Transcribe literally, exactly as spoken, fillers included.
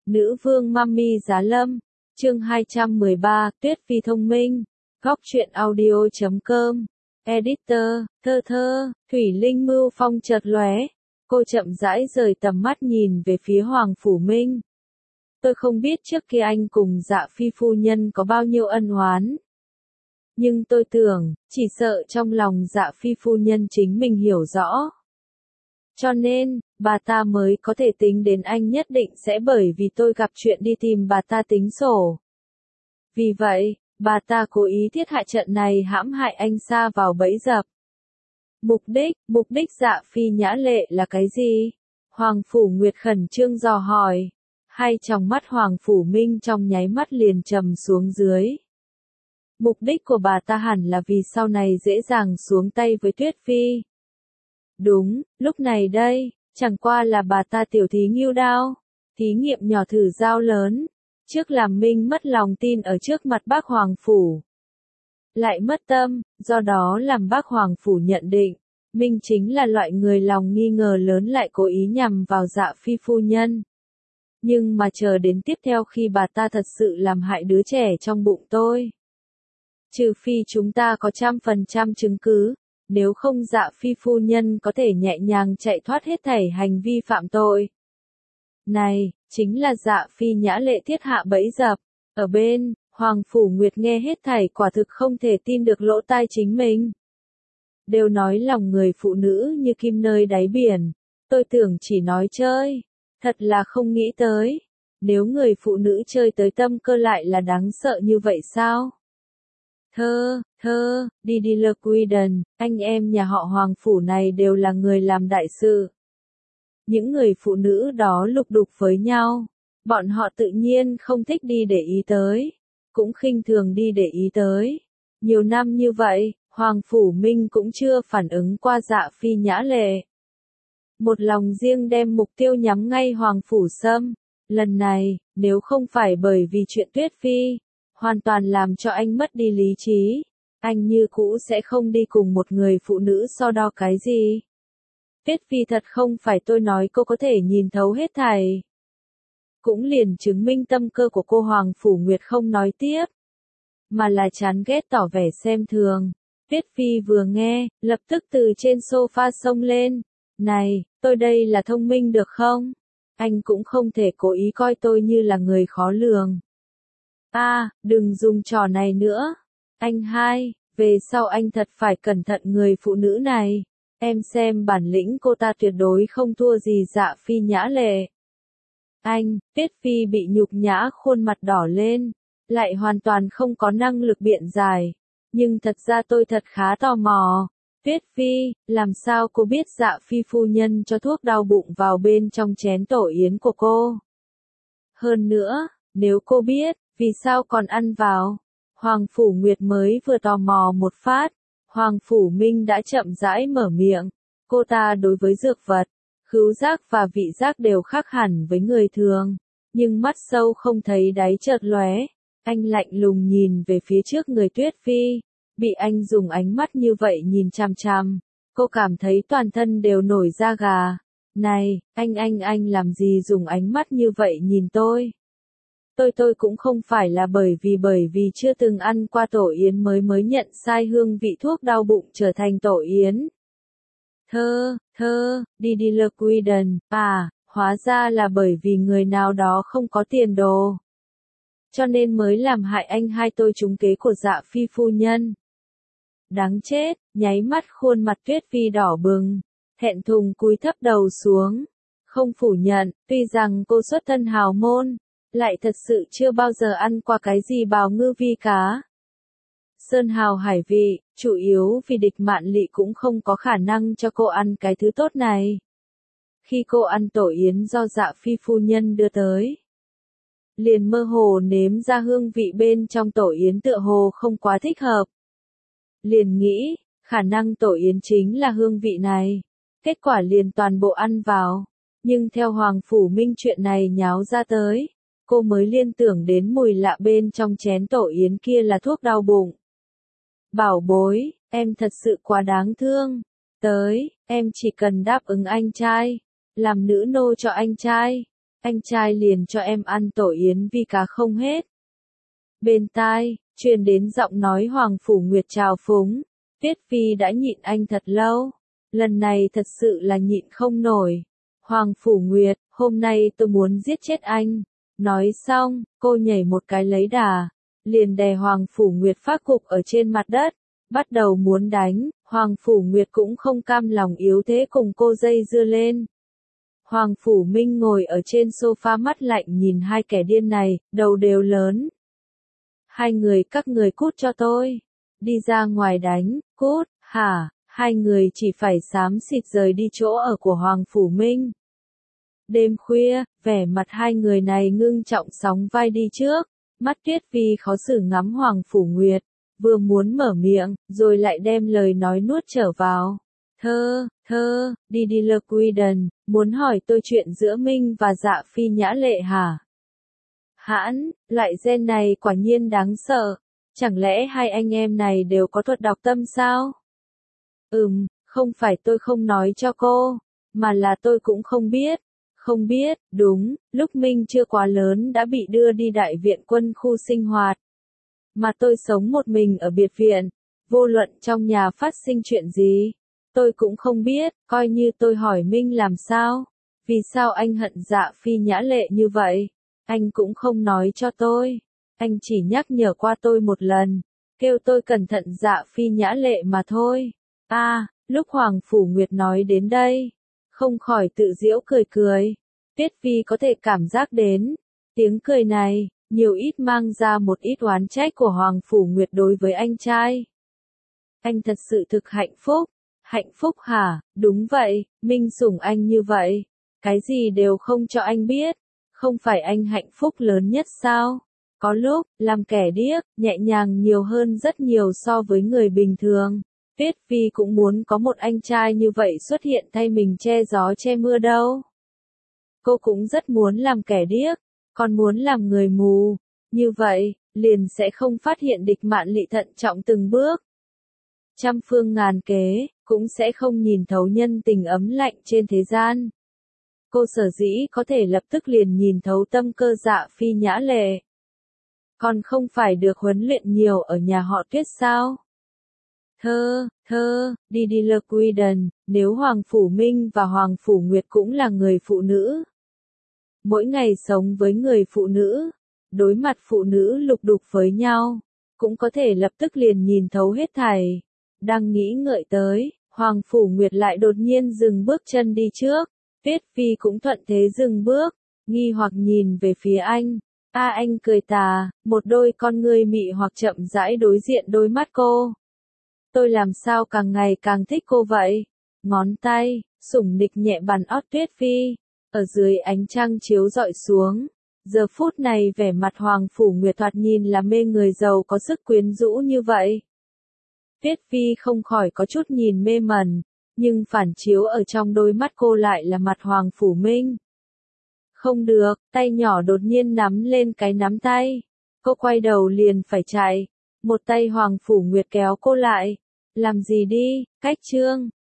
Nữ vương Mummy Giá Lâm, chương hai trăm mười ba, Tuyết Phi thông minh, góc truyện audio chấm com, editor, thơ thơ, Thủy Linh mưu phong chợt lóe, cô chậm rãi rời tầm mắt nhìn về phía Hoàng Phủ Minh. Tôi không biết trước kia anh cùng Dạ Phi phu nhân có bao nhiêu ân oán. Nhưng tôi tưởng, chỉ sợ trong lòng Dạ Phi phu nhân chính mình hiểu rõ. Cho nên, bà ta mới có thể tính đến anh nhất định sẽ bởi vì tôi gặp chuyện đi tìm bà ta tính sổ. Vì vậy, bà ta cố ý thiết hại trận này hãm hại anh sa vào bẫy dập. Mục đích, mục đích Dạ Phi nhã lệ là cái gì? Hoàng Phủ Nguyệt khẩn trương dò hỏi. Hai tròng mắt Hoàng Phủ Minh trong nháy mắt liền trầm xuống dưới. Mục đích của bà ta hẳn là vì sau này dễ dàng xuống tay với Tuyết Phi. Đúng, lúc này đây, chẳng qua là bà ta tiểu thí ngưu đao, thí nghiệm nhỏ thử dao lớn, trước làm Minh mất lòng tin ở trước mặt bác Hoàng Phủ. Lại mất tâm, do đó làm bác Hoàng Phủ nhận định, Minh chính là loại người lòng nghi ngờ lớn lại cố ý nhằm vào Dạ Phi phu nhân. Nhưng mà chờ đến tiếp theo khi bà ta thật sự làm hại đứa trẻ trong bụng tôi. Trừ phi chúng ta có trăm phần trăm chứng cứ. Nếu không Dạ Phi phu nhân có thể nhẹ nhàng chạy thoát hết thảy hành vi phạm tội. Này, chính là Dạ Phi nhã lệ thiết hạ bẫy dập. Ở bên, Hoàng Phủ Nguyệt nghe hết thảy quả thực không thể tin được lỗ tai chính mình. Đều nói lòng người phụ nữ như kim nơi đáy biển. Tôi tưởng chỉ nói chơi. Thật là không nghĩ tới. Nếu người phụ nữ chơi tới tâm cơ lại là đáng sợ như vậy sao? Thơ, thơ, đi đi lơ Queden, anh em nhà họ Hoàng Phủ này đều là người làm đại sự. Những người phụ nữ đó lục đục với nhau, bọn họ tự nhiên không thích đi để ý tới, cũng khinh thường đi để ý tới. Nhiều năm như vậy, Hoàng Phủ Minh cũng chưa phản ứng qua Dạ Phi nhã lệ. Một lòng riêng đem mục tiêu nhắm ngay Hoàng Phủ Sâm, lần này, nếu không phải bởi vì chuyện Tuyết Phi, hoàn toàn làm cho anh mất đi lý trí, anh như cũ sẽ không đi cùng một người phụ nữ so đo cái gì. Tuyết Phi thật không phải tôi nói cô có thể nhìn thấu hết thảy. Cũng liền chứng minh tâm cơ của cô Hoàng Phủ Nguyệt không nói tiếp, mà là chán ghét tỏ vẻ xem thường. Tuyết Phi vừa nghe, lập tức từ trên sofa xông lên. Này, tôi đây là thông minh được không? Anh cũng không thể cố ý coi tôi như là người khó lường. À, đừng dùng trò này nữa. Anh hai, về sau anh thật phải cẩn thận người phụ nữ này. Em xem bản lĩnh cô ta tuyệt đối không thua gì Dạ Phi nhã lệ. Anh, Tuyết Phi bị nhục nhã khuôn mặt đỏ lên, lại hoàn toàn không có năng lực biện giải. Nhưng thật ra tôi thật khá tò mò. Tuyết Phi, làm sao cô biết Dạ Phi phu nhân cho thuốc đau bụng vào bên trong chén tổ yến của cô? Hơn nữa, nếu cô biết, vì sao còn ăn vào? Hoàng Phủ Nguyệt mới vừa tò mò một phát, Hoàng Phủ Minh đã chậm rãi mở miệng. Cô ta đối với dược vật, khứu giác và vị giác đều khác hẳn với người thường, nhưng mắt sâu không thấy đáy chợt lóe. Anh lạnh lùng nhìn về phía trước người Tuyết Phi, bị anh dùng ánh mắt như vậy nhìn chằm chằm, cô cảm thấy toàn thân đều nổi da gà. Này, anh anh anh làm gì dùng ánh mắt như vậy nhìn tôi? Tôi tôi cũng không phải là bởi vì bởi vì chưa từng ăn qua tổ yến mới mới nhận sai hương vị thuốc đau bụng trở thành tổ yến. Thơ, thơ, đi đi lơ Queden, à, hóa ra là bởi vì người nào đó không có tiền đồ. Cho nên mới làm hại anh hai tôi trúng kế của Dạ Phi phu nhân. Đáng chết, nháy mắt khuôn mặt Tuyết Phi đỏ bừng, thẹn thùng cúi thấp đầu xuống. Không phủ nhận, tuy rằng cô xuất thân hào môn, lại thật sự chưa bao giờ ăn qua cái gì bào ngư vi cá. Sơn hào hải vị, chủ yếu vì địch Mạn Lị cũng không có khả năng cho cô ăn cái thứ tốt này. Khi cô ăn tổ yến do Dạ Phi phu nhân đưa tới, liền mơ hồ nếm ra hương vị bên trong tổ yến tựa hồ không quá thích hợp. Liền nghĩ, khả năng tổ yến chính là hương vị này. Kết quả liền toàn bộ ăn vào. Nhưng theo Hoàng Phủ Minh chuyện này nháo ra tới, cô mới liên tưởng đến mùi lạ bên trong chén tổ yến kia là thuốc đau bụng. Bảo bối, em thật sự quá đáng thương. Tới, em chỉ cần đáp ứng anh trai, làm nữ nô cho anh trai. anh trai liền cho em ăn tổ yến vi cá không hết. Bên tai, truyền đến giọng nói Hoàng Phủ Nguyệt trào phúng. Tuyết Phi đã nhịn anh thật lâu. Lần này thật sự là nhịn không nổi. Hoàng Phủ Nguyệt, hôm nay tôi muốn giết chết anh. Nói xong, cô nhảy một cái lấy đà. Liền đè Hoàng Phủ Nguyệt phát gục ở trên mặt đất. Bắt đầu muốn đánh, Hoàng Phủ Nguyệt cũng không cam lòng yếu thế cùng cô dây dưa lên. Hoàng Phủ Minh ngồi ở trên sofa mắt lạnh nhìn hai kẻ điên này, đầu đều lớn. Hai người các người cút cho tôi. Đi ra ngoài đánh, cút, hả, hai người chỉ phải xám xịt rời đi chỗ ở của Hoàng Phủ Minh. Đêm khuya, vẻ mặt hai người này ngưng trọng sóng vai đi trước, mắt Tuyết Phi khó xử ngắm Hoàng Phủ Nguyệt, vừa muốn mở miệng, rồi lại đem lời nói nuốt trở vào. Thơ, thơ, đi đi lơ Queden, muốn hỏi tôi chuyện giữa Minh và Dạ Phi Nhã Lệ hả? Hãn, loại gen này quả nhiên đáng sợ, chẳng lẽ hai anh em này đều có thuật đọc tâm sao? Ừm, không phải tôi không nói cho cô, mà là tôi cũng không biết. Không biết, đúng, lúc Minh chưa quá lớn đã bị đưa đi đại viện quân khu sinh hoạt. Mà tôi sống một mình ở biệt viện, vô luận trong nhà phát sinh chuyện gì, tôi cũng không biết, coi như tôi hỏi Minh làm sao, vì sao anh hận Dạ Phi Nhã Lệ như vậy, anh cũng không nói cho tôi, anh chỉ nhắc nhở qua tôi một lần, kêu tôi cẩn thận Dạ Phi Nhã Lệ mà thôi. A, à, lúc Hoàng Phủ Nguyệt nói đến đây, không khỏi tự giễu cười cười, Tuyết Phi có thể cảm giác đến, tiếng cười này, nhiều ít mang ra một ít oán trách của Hoàng Phủ Nguyệt đối với anh trai. Anh thật sự thực hạnh phúc, hạnh phúc hả, đúng vậy, Minh sủng anh như vậy, cái gì đều không cho anh biết, không phải anh hạnh phúc lớn nhất sao? Có lúc, làm kẻ điếc, nhẹ nhàng nhiều hơn rất nhiều so với người bình thường. Tuyết Phi cũng muốn có một anh trai như vậy xuất hiện thay mình che gió che mưa đâu. Cô cũng rất muốn làm kẻ điếc, còn muốn làm người mù, như vậy, liền sẽ không phát hiện địch mạn lị thận trọng từng bước. Trăm phương ngàn kế, cũng sẽ không nhìn thấu nhân tình ấm lạnh trên thế gian. Cô sở dĩ có thể lập tức liền nhìn thấu tâm cơ Dạ Phi Nhã Lệ. Còn không phải được huấn luyện nhiều ở nhà họ Tuyết sao? Thơ, thơ, đi đi lơ Queden, nếu Hoàng Phủ Minh và Hoàng Phủ Nguyệt cũng là người phụ nữ. Mỗi ngày sống với người phụ nữ, đối mặt phụ nữ lục đục với nhau, cũng có thể lập tức liền nhìn thấu hết thảy. Đang nghĩ ngợi tới, Hoàng Phủ Nguyệt lại đột nhiên dừng bước chân đi trước, Tuyết Phi cũng thuận thế dừng bước, nghi hoặc nhìn về phía anh. A anh cười tà, một đôi con ngươi mị hoặc chậm rãi đối diện đôi mắt cô. Tôi làm sao càng ngày càng thích cô vậy? Ngón tay, sủng nịch nhẹ bàn ót Tuyết Phi, ở dưới ánh trăng chiếu rọi xuống. Giờ phút này vẻ mặt Hoàng Phủ Nguyệt thoạt nhìn là mê người giàu có sức quyến rũ như vậy. Tuyết Phi không khỏi có chút nhìn mê mẩn, nhưng phản chiếu ở trong đôi mắt cô lại là mặt Hoàng Phủ Minh. Không được, tay nhỏ đột nhiên nắm lên cái nắm tay. Cô quay đầu liền phải chạy. Một tay Hoàng Phủ Nguyệt kéo cô lại. Làm gì đi, cách chương.